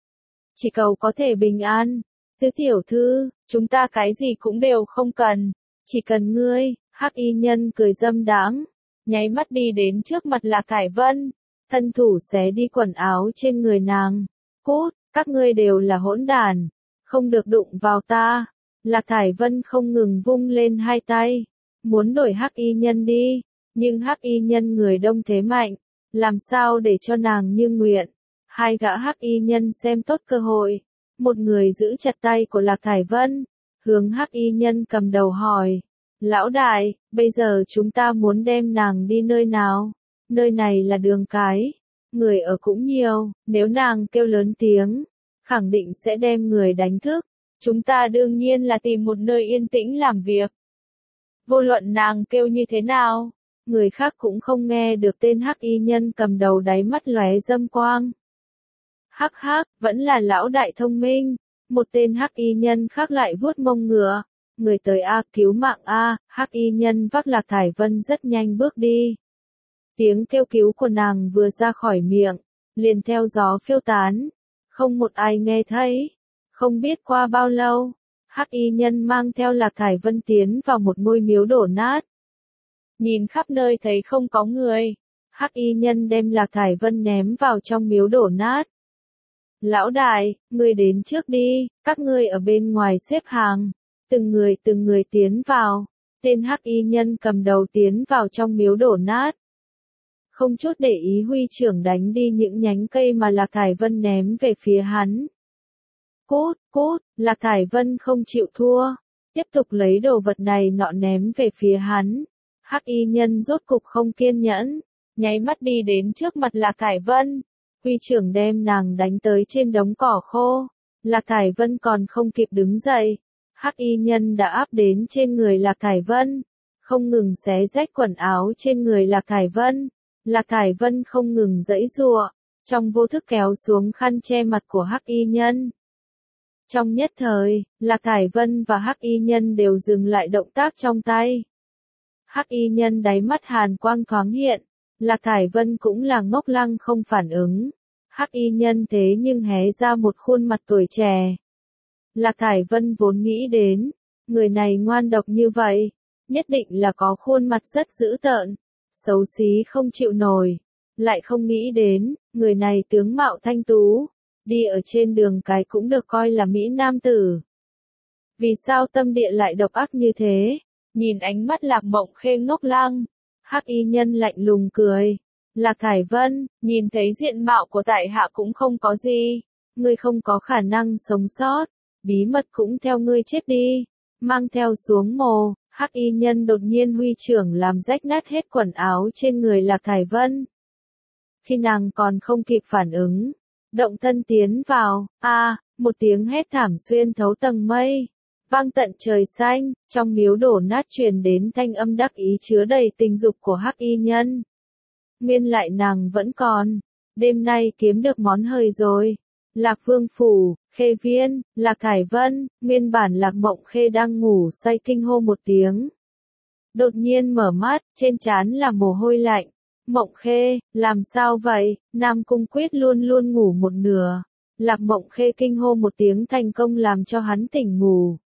Chỉ cầu có thể bình an. Tứ tiểu thư, chúng ta cái gì cũng đều không cần. Chỉ cần ngươi, hắc y nhân cười dâm đáng. Nháy mắt đi đến trước mặt Lạc Thải Vân. Thân thủ xé đi quần áo trên người nàng. Cút, các ngươi đều là hỗn đản. Không được đụng vào ta. Lạc Thải Vân không ngừng vung lên hai tay. Muốn đuổi hắc y nhân đi. Nhưng hắc y nhân người đông thế mạnh. Làm sao để cho nàng như nguyện. Hai gã hắc y nhân xem tốt cơ hội. Một người giữ chặt tay của Lạc Thải Vân. Hướng hắc y nhân cầm đầu hỏi. Lão đại, bây giờ chúng ta muốn đem nàng đi nơi nào? Nơi này là đường cái. Người ở cũng nhiều. Nếu nàng kêu lớn tiếng, khẳng định sẽ đem người đánh thức. Chúng ta đương nhiên là tìm một nơi yên tĩnh làm việc. Vô luận nàng kêu như thế nào, người khác cũng không nghe được tên hắc y nhân cầm đầu đáy mắt lóe dâm quang. Hắc hắc, vẫn là lão đại thông minh. Một tên hắc y nhân khác lại vuốt mông ngựa. Người tới a, cứu mạng a, hắc y nhân vác Lạc Thải Vân rất nhanh bước đi. Tiếng kêu cứu của nàng vừa ra khỏi miệng, liền theo gió phiêu tán. Không một ai nghe thấy. Không biết qua bao lâu, hắc y nhân mang theo Lạc Thải Vân tiến vào một ngôi miếu đổ nát. Nhìn khắp nơi thấy không có người, hắc y nhân đem Lạc Thải Vân ném vào trong miếu đổ nát. Lão đại, ngươi đến trước đi, các ngươi ở bên ngoài xếp hàng. Từng người từng người tiến vào. Tên hắc y nhân cầm đầu tiến vào trong miếu đổ nát. Không chút để ý huy trưởng đánh đi những nhánh cây mà Lạc Thải Vân ném về phía hắn. Cút, cút, Lạc Thải Vân không chịu thua. Tiếp tục lấy đồ vật này nọ ném về phía hắn. Hắc y nhân rốt cục không kiên nhẫn. Nháy mắt đi đến trước mặt Lạc Thải Vân. Huy trưởng đem nàng đánh tới trên đống cỏ khô. Lạc Thải Vân còn không kịp đứng dậy. Hắc y nhân đã áp đến trên người Lạc Thải Vân. Không ngừng xé rách quần áo trên người Lạc Thải Vân. Lạc Thải Vân không ngừng giãy giụa. Trong vô thức kéo xuống khăn che mặt của hắc y nhân. Trong nhất thời, Lạc Thải Vân và hắc y nhân đều dừng lại động tác trong tay. Hắc y nhân đáy mắt hàn quang thoáng hiện. Lạc Thải Vân cũng là ngốc lăng không phản ứng. Hắc y nhân thế nhưng hé ra một khuôn mặt tuổi trẻ. Lạc Thải Vân vốn nghĩ đến, người này ngoan độc như vậy, nhất định là có khuôn mặt rất dữ tợn, xấu xí không chịu nổi. Lại không nghĩ đến, người này tướng mạo thanh tú, đi ở trên đường cái cũng được coi là mỹ nam tử. Vì sao tâm địa lại độc ác như thế? Nhìn ánh mắt Lạc Mộng Khê ngốc lăng, hắc y nhân lạnh lùng cười. Lạc Thải Vân, nhìn thấy diện mạo của tại hạ cũng không có gì, ngươi không có khả năng sống sót, bí mật cũng theo ngươi chết đi. Mang theo xuống mồ, hắc y nhân đột nhiên huy trưởng làm rách nát hết quần áo trên người Lạc Thải Vân. Khi nàng còn không kịp phản ứng, động thân tiến vào, a, một tiếng hét thảm xuyên thấu tầng mây, vang tận trời xanh, trong miếu đổ nát truyền đến thanh âm đắc ý chứa đầy tình dục của hắc y nhân. Nguyên lại nàng vẫn còn, đêm nay kiếm được món hời rồi. Lạc Vương Phủ, Khê Viên, Lạc Thải Vân, nguyên bản Lạc Mộng Khê đang ngủ say kinh hô một tiếng. Đột nhiên mở mắt, trên trán là mồ hôi lạnh. Mộng Khê, làm sao vậy? Nam Cung Quyết luôn luôn ngủ một nửa. Lạc Mộng Khê kinh hô một tiếng thành công làm cho hắn tỉnh ngủ.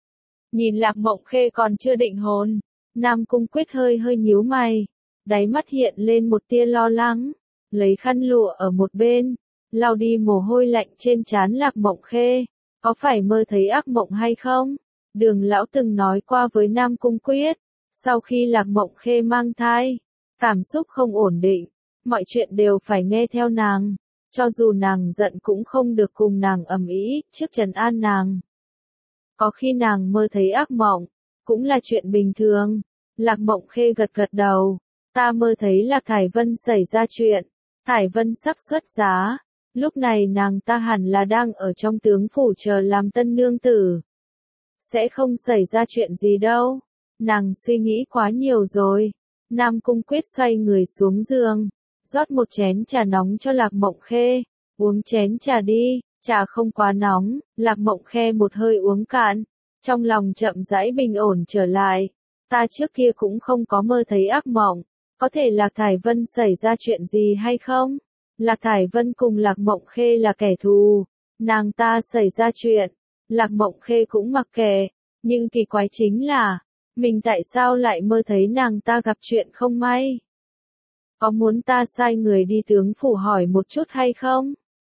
Nhìn Lạc Mộng Khê còn chưa định hồn, Nam Cung Quyết hơi hơi nhíu mày, đáy mắt hiện lên một tia lo lắng, lấy khăn lụa ở một bên, lau đi mồ hôi lạnh trên trán Lạc Mộng Khê. Có phải mơ thấy ác mộng hay không? Đường lão từng nói qua với Nam Cung Quyết, sau khi Lạc Mộng Khê mang thai, cảm xúc không ổn định, mọi chuyện đều phải nghe theo nàng, cho dù nàng giận cũng không được cùng nàng ầm ĩ, trước trấn an nàng. Có khi nàng mơ thấy ác mộng, cũng là chuyện bình thường. Lạc Mộng Khê gật gật đầu, ta mơ thấy Lạc Thải Vân xảy ra chuyện, Thải Vân sắp xuất giá, lúc này nàng ta hẳn là đang ở trong tướng phủ chờ làm tân nương tử. Sẽ không xảy ra chuyện gì đâu, nàng suy nghĩ quá nhiều rồi. Nam Cung Quyết xoay người xuống giường, rót một chén trà nóng cho Lạc Mộng Khê, uống chén trà đi, trà không quá nóng. Lạc Mộng Khê một hơi uống cạn, trong lòng chậm rãi bình ổn trở lại. Ta trước kia cũng không có mơ thấy ác mộng, có thể Lạc Thải Vân xảy ra chuyện gì hay không? Lạc Thải Vân cùng Lạc Mộng Khê là kẻ thù, nàng ta xảy ra chuyện, Lạc Mộng Khê cũng mặc kệ, nhưng kỳ quái chính là, mình tại sao lại mơ thấy nàng ta gặp chuyện không may? Có muốn ta sai người đi tướng phủ hỏi một chút hay không?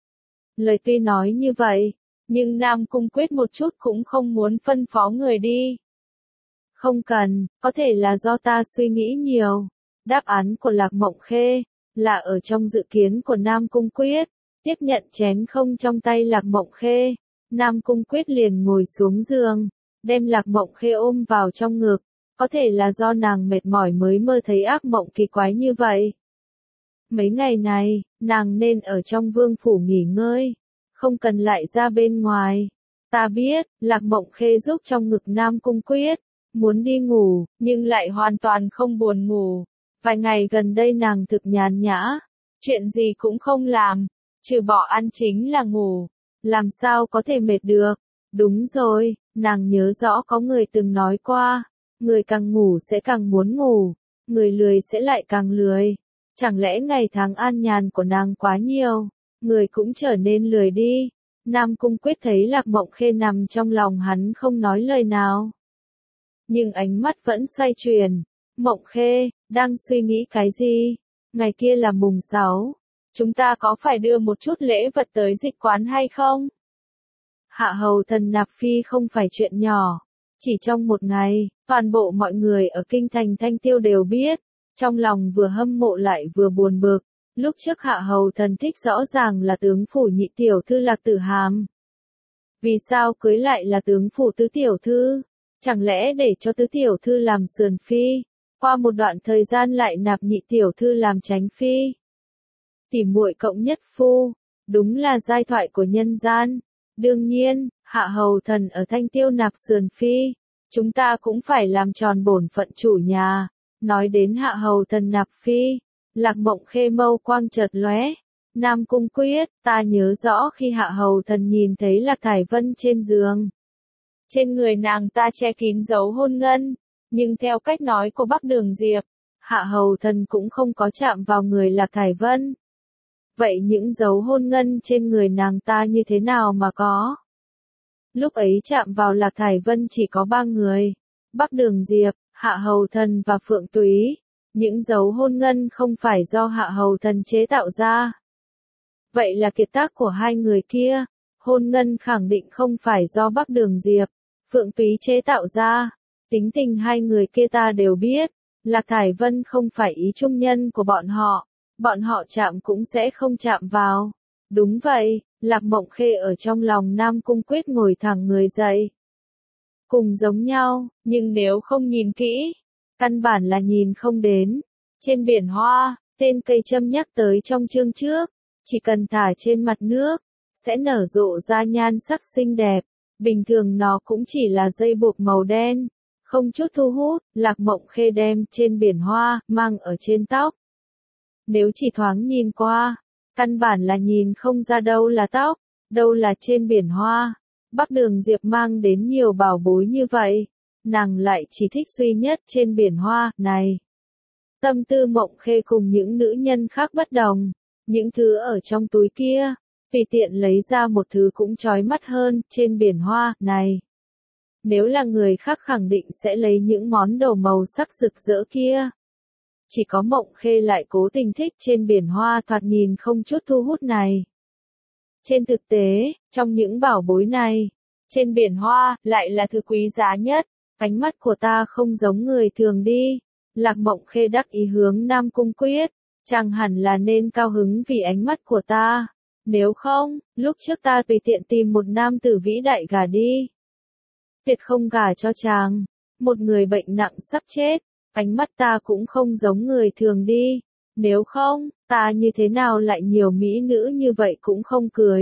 Lời tuy nói như vậy, nhưng Nam Cung Quyết một chút cũng không muốn phân phó người đi. Không cần, có thể là do ta suy nghĩ nhiều. Đáp án của Lạc Mộng Khê là ở trong dự kiến của Nam Cung Quyết. Tiếp nhận chén không trong tay Lạc Mộng Khê, Nam Cung Quyết liền ngồi xuống giường, đem Lạc Mộng Khê ôm vào trong ngực. Có thể là do nàng mệt mỏi mới mơ thấy ác mộng kỳ quái như vậy. Mấy ngày này, nàng nên ở trong vương phủ nghỉ ngơi, không cần lại ra bên ngoài. Ta biết, Lạc Mộng Khê giúp trong ngực Nam Cung Quyết, muốn đi ngủ, nhưng lại hoàn toàn không buồn ngủ. Vài ngày gần đây nàng thực nhàn nhã, chuyện gì cũng không làm, trừ bỏ ăn chính là ngủ, làm sao có thể mệt được. Đúng rồi, nàng nhớ rõ có người từng nói qua, người càng ngủ sẽ càng muốn ngủ, người lười sẽ lại càng lười. Chẳng lẽ ngày tháng an nhàn của nàng quá nhiều, người cũng trở nên lười đi. Nam Cung Quyết thấy Lạc Mộng Khê nằm trong lòng hắn không nói lời nào, nhưng ánh mắt vẫn xoay chuyển. Mộng Khê, đang suy nghĩ cái gì? Ngày kia là mùng sáu, chúng ta có phải đưa một chút lễ vật tới dịch quán hay không? Hạ hầu thần nạp phi không phải chuyện nhỏ. Chỉ trong một ngày, toàn bộ mọi người ở kinh thành Thanh Tiêu đều biết, trong lòng vừa hâm mộ lại vừa buồn bực. Lúc trước hạ hầu thần thích rõ ràng là tướng phủ nhị tiểu thư Lạc Tử Hàm. Vì sao cưới lại là tướng phủ tứ tiểu thư? Chẳng lẽ để cho tứ tiểu thư làm sườn phi, qua một đoạn thời gian lại nạp nhị tiểu thư làm chánh phi? Tỉ muội cộng nhất phu, đúng là giai thoại của nhân gian. Đương nhiên, hạ hầu thần ở Thanh Tiêu nạp sườn phi, chúng ta cũng phải làm tròn bổn phận chủ nhà. Nói đến hạ hầu thần nạp phi, Lạc Mộng Khê mâu quang chợt lóe. Nam Cung Quyết, ta nhớ rõ khi hạ hầu thần nhìn thấy Lạc Thải Vân trên giường, trên người nàng ta che kín dấu hôn ngân, nhưng theo cách nói của Bắc Đường Diệp, hạ hầu thần cũng không có chạm vào người Lạc Thải Vân. Vậy những dấu hôn ngân trên người nàng ta như thế nào mà có? Lúc ấy chạm vào Lạc Thải Vân chỉ có ba người, Bắc Đường Diệp, Hạ Hầu Thần và Phượng Túy. Những dấu hôn ngân không phải do Hạ Hầu Thần chế tạo ra. Vậy là kiệt tác của hai người kia. Hôn ngân khẳng định không phải do Bắc Đường Diệp, Phượng Túy chế tạo ra. Tính tình hai người kia ta đều biết. Lạc Thải Vân không phải ý trung nhân của bọn họ. Bọn họ chạm cũng sẽ không chạm vào. Đúng vậy, Lạc Mộng Khê ở trong lòng Nam Cung Quyết ngồi thẳng người dậy. Cùng giống nhau, nhưng nếu không nhìn kỹ, căn bản là nhìn không đến. Trên biển hoa, Tên cây châm nhắc tới trong chương trước, chỉ cần thả trên mặt nước, sẽ nở rộ ra nhan sắc xinh đẹp. Bình thường nó cũng chỉ là dây buộc màu đen, không chút thu hút. Lạc Mộng Khê đem trên biển hoa, mang ở trên tóc. Nếu chỉ thoáng nhìn qua, căn bản là nhìn không ra đâu là tóc, đâu là trên biển hoa. Bắc Đường Diệp mang đến nhiều bảo bối như vậy, nàng lại chỉ thích duy nhất trên biển hoa này. Tâm tư Mộng Khê cùng những nữ nhân khác bất đồng, những thứ ở trong túi kia, tùy tiện lấy ra một thứ cũng chói mắt hơn trên biển hoa này. Nếu là người khác khẳng định sẽ lấy những món đồ màu sắc rực rỡ kia. Chỉ có Mộng Khê lại cố tình thích trên biển hoa thoạt nhìn không chút thu hút này. Trên thực tế, trong những bảo bối này, trên biển hoa lại là thứ quý giá nhất. Ánh mắt của ta không giống người thường đi. Lạc Mộng Khê đắc ý hướng Nam Cung Quyết, chàng hẳn là nên cao hứng vì ánh mắt của ta. Nếu không, lúc trước ta tùy tiện tìm một nam tử vĩ đại gả đi. Tuyệt không gả cho chàng, một người bệnh nặng sắp chết, ánh mắt ta cũng không giống người thường đi. Nếu không, ta như thế nào lại nhiều mỹ nữ như vậy cũng không cưới.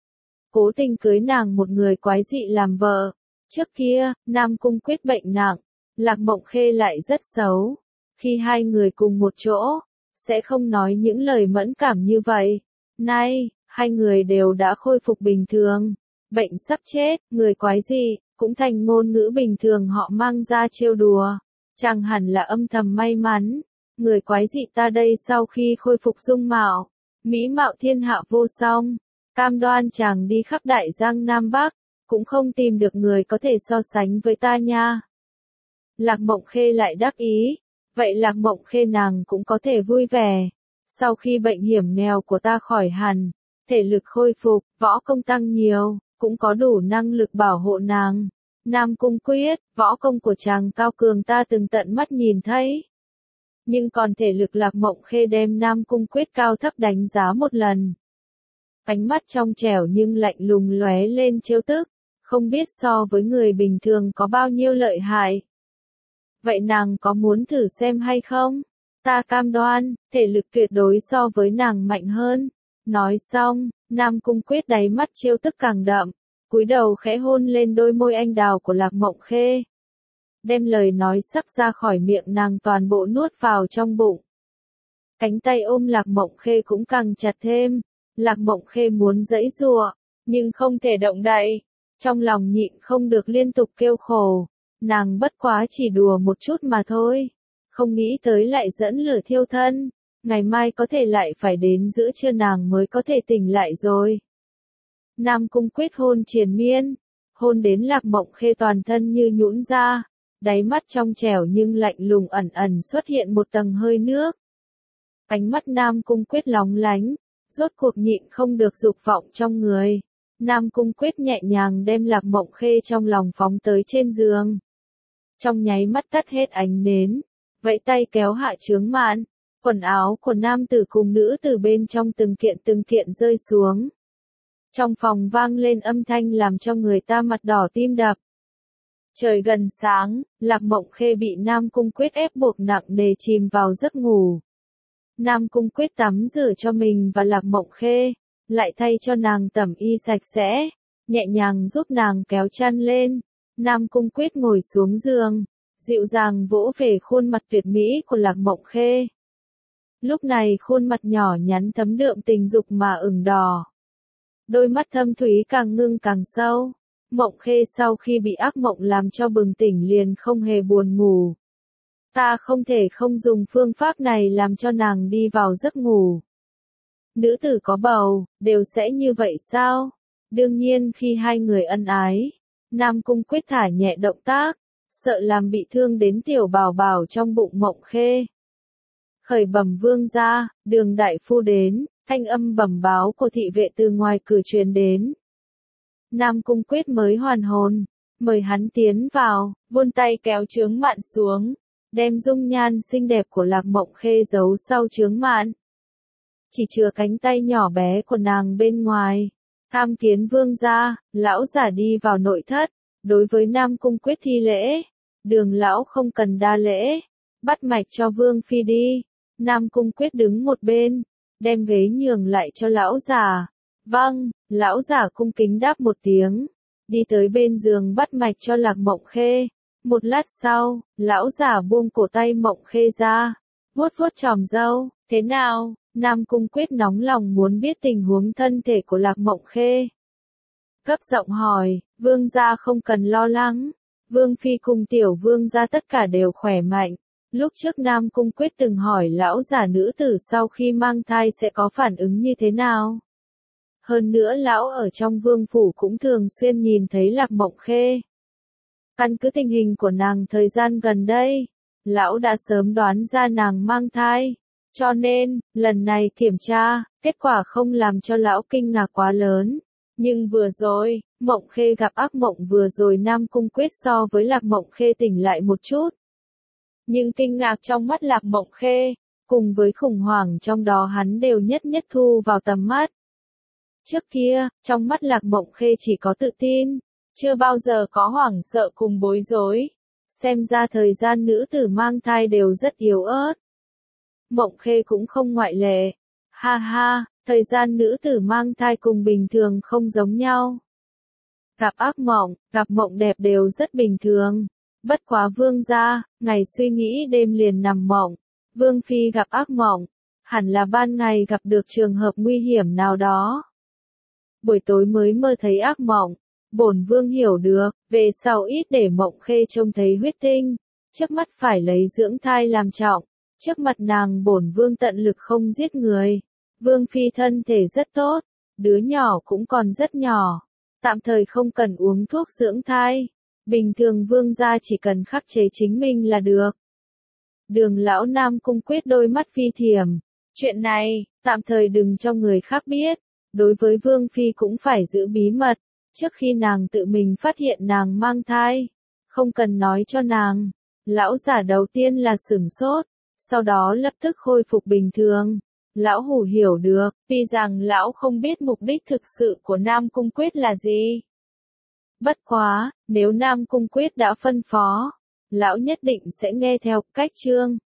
Cố tình cưới nàng một người quái dị làm vợ. Trước kia, Nam Cung Quyết bệnh nặng, Lạc Mộng Khê lại rất xấu. Khi hai người cùng một chỗ, sẽ không nói những lời mẫn cảm như vậy. Nay, hai người đều đã khôi phục bình thường. Bệnh sắp chết, người quái dị, cũng thành ngôn ngữ bình thường họ mang ra trêu đùa. Chàng hẳn là âm thầm may mắn. Người quái dị ta đây sau khi khôi phục dung mạo, mỹ mạo thiên hạ vô song, cam đoan chàng đi khắp đại giang Nam Bắc, cũng không tìm được người có thể so sánh với ta nha. Lạc Mộng Khê lại đắc ý, vậy Lạc Mộng Khê nàng cũng có thể vui vẻ. Sau khi bệnh hiểm nghèo của ta khỏi hẳn, thể lực khôi phục, võ công tăng nhiều, cũng có đủ năng lực bảo hộ nàng. Nam Cung Quyết, võ công của chàng cao cường ta từng tận mắt nhìn thấy. Nhưng còn thể lực Lạc Mộng Khê đem Nam Cung Quyết cao thấp đánh giá một lần. Ánh mắt trong trẻo nhưng lạnh lùng lóe lên trêu tức, không biết so với người bình thường có bao nhiêu lợi hại. Vậy nàng có muốn thử xem hay không? Ta cam đoan, thể lực tuyệt đối so với nàng mạnh hơn. Nói xong, Nam Cung Quyết đáy mắt trêu tức càng đậm, cúi đầu khẽ hôn lên đôi môi anh đào của Lạc Mộng Khê. Đem lời nói sắc ra khỏi miệng nàng toàn bộ nuốt vào trong bụng. Cánh tay ôm Lạc Mộng Khê cũng càng chặt thêm. Lạc Mộng Khê muốn giãy giụa, nhưng không thể động đậy. Trong lòng nhịn không được liên tục kêu khổ. Nàng bất quá chỉ đùa một chút mà thôi. Không nghĩ tới lại dẫn lửa thiêu thân. Ngày mai có thể lại phải đến giữa trưa nàng mới có thể tỉnh lại rồi. Nam Cung Quyết hôn triền miên. Hôn đến Lạc Mộng Khê toàn thân như nhũn ra. Đáy mắt trong trẻo nhưng lạnh lùng ẩn ẩn xuất hiện một tầng hơi nước. Ánh mắt Nam Cung Quyết lóng lánh, rốt cuộc nhịn không được dục vọng trong người. Nam Cung Quyết nhẹ nhàng đem Lạc Mộng Khê trong lòng phóng tới trên giường. Trong nháy mắt tắt hết ánh nến, vẫy tay kéo hạ chướng mạn, quần áo của nam tử cùng nữ tử bên trong từng kiện từng kiện rơi xuống. Trong phòng vang lên âm thanh làm cho người ta mặt đỏ tim đập. Trời gần sáng, Lạc Mộng Khê bị Nam Cung Quyết ép buộc nặng nề chìm vào giấc ngủ. Nam Cung Quyết tắm rửa cho mình và Lạc Mộng Khê, lại thay cho nàng tẩm y sạch sẽ, nhẹ nhàng giúp nàng kéo chăn lên. Nam Cung Quyết ngồi xuống giường, dịu dàng vỗ về khuôn mặt tuyệt mỹ của Lạc Mộng Khê. Lúc này khuôn mặt nhỏ nhắn thấm đượm tình dục mà ửng đỏ. Đôi mắt thâm thúy càng ngưng càng sâu. Mộng Khê sau khi bị ác mộng làm cho bừng tỉnh liền không hề buồn ngủ. Ta không thể không dùng phương pháp này làm cho nàng đi vào giấc ngủ. Nữ tử có bầu, đều sẽ như vậy sao? Đương nhiên khi hai người ân ái, Nam Cung Quyết thả nhẹ động tác, sợ làm bị thương đến tiểu bảo bảo trong bụng Mộng Khê. Khởi bẩm vương gia, Đường đại phu đến, thanh âm bẩm báo của thị vệ từ ngoài cửa truyền đến. Nam Cung Quyết mới hoàn hồn, mời hắn tiến vào, vươn tay kéo chướng mạn xuống, đem dung nhan xinh đẹp của Lạc Mộng Khê giấu sau chướng mạn. Chỉ chừa cánh tay nhỏ bé của nàng bên ngoài. Tham kiến vương gia, lão giả đi vào nội thất, đối với Nam Cung Quyết thi lễ. Đường lão không cần đa lễ, bắt mạch cho vương phi đi. Nam Cung Quyết đứng một bên, đem ghế nhường lại cho lão già. Vâng, lão già cung kính đáp một tiếng, đi tới bên giường bắt mạch cho Lạc Mộng Khê. Một lát sau, lão già buông cổ tay Mộng Khê ra, vuốt vuốt chòm râu. Thế nào? Nam Cung Quyết nóng lòng muốn biết tình huống thân thể của Lạc Mộng Khê. Gấp giọng hỏi, vương gia không cần lo lắng. Vương phi cùng tiểu vương gia tất cả đều khỏe mạnh. Lúc trước Nam Cung Quyết từng hỏi lão già nữ tử sau khi mang thai sẽ có phản ứng như thế nào. Hơn nữa lão ở trong vương phủ cũng thường xuyên nhìn thấy Lạc Mộng Khê. Căn cứ tình hình của nàng thời gian gần đây, lão đã sớm đoán ra nàng mang thai. Cho nên, lần này kiểm tra, kết quả không làm cho lão kinh ngạc quá lớn. Nhưng vừa rồi, Mộng Khê gặp ác mộng vừa rồi Nam Cung Quyết so với Lạc Mộng Khê tỉnh lại một chút. Nhưng kinh ngạc trong mắt Lạc Mộng Khê, cùng với khủng hoảng trong đó hắn đều nhất nhất thu vào tầm mắt. Trước kia, trong mắt Lạc Mộng Khê chỉ có tự tin, chưa bao giờ có hoảng sợ cùng bối rối. Xem ra thời gian nữ tử mang thai đều rất yếu ớt. Mộng Khê cũng không ngoại lệ. Ha ha, thời gian nữ tử mang thai cùng bình thường không giống nhau. Gặp ác mộng, gặp mộng đẹp đều rất bình thường. Bất quá vương gia, ngày suy nghĩ đêm liền nằm mộng. Vương phi gặp ác mộng, hẳn là ban ngày gặp được trường hợp nguy hiểm nào đó. Buổi tối mới mơ thấy ác mộng. Bổn vương hiểu được, về sau ít để Mộng Khê trông thấy huyết tinh. Trước mắt phải lấy dưỡng thai làm trọng. Trước mặt nàng bổn vương tận lực không giết người. Vương phi thân thể rất tốt, đứa nhỏ cũng còn rất nhỏ. Tạm thời không cần uống thuốc dưỡng thai. Bình thường vương gia chỉ cần khắc chế chính mình là được. Đường lão Nam Cung Quyết đôi mắt phi thiểm. Chuyện này, tạm thời đừng cho người khác biết. Đối với vương phi cũng phải giữ bí mật. Trước khi nàng tự mình phát hiện nàng mang thai. Không cần nói cho nàng. Lão giả đầu tiên là sửng sốt. Sau đó lập tức khôi phục bình thường. Lão hủ hiểu được, tuy rằng lão không biết mục đích thực sự của Nam Cung Quyết là gì. Bất quá, nếu Nam Cung Quyết đã phân phó, lão nhất định sẽ nghe theo. Cách chương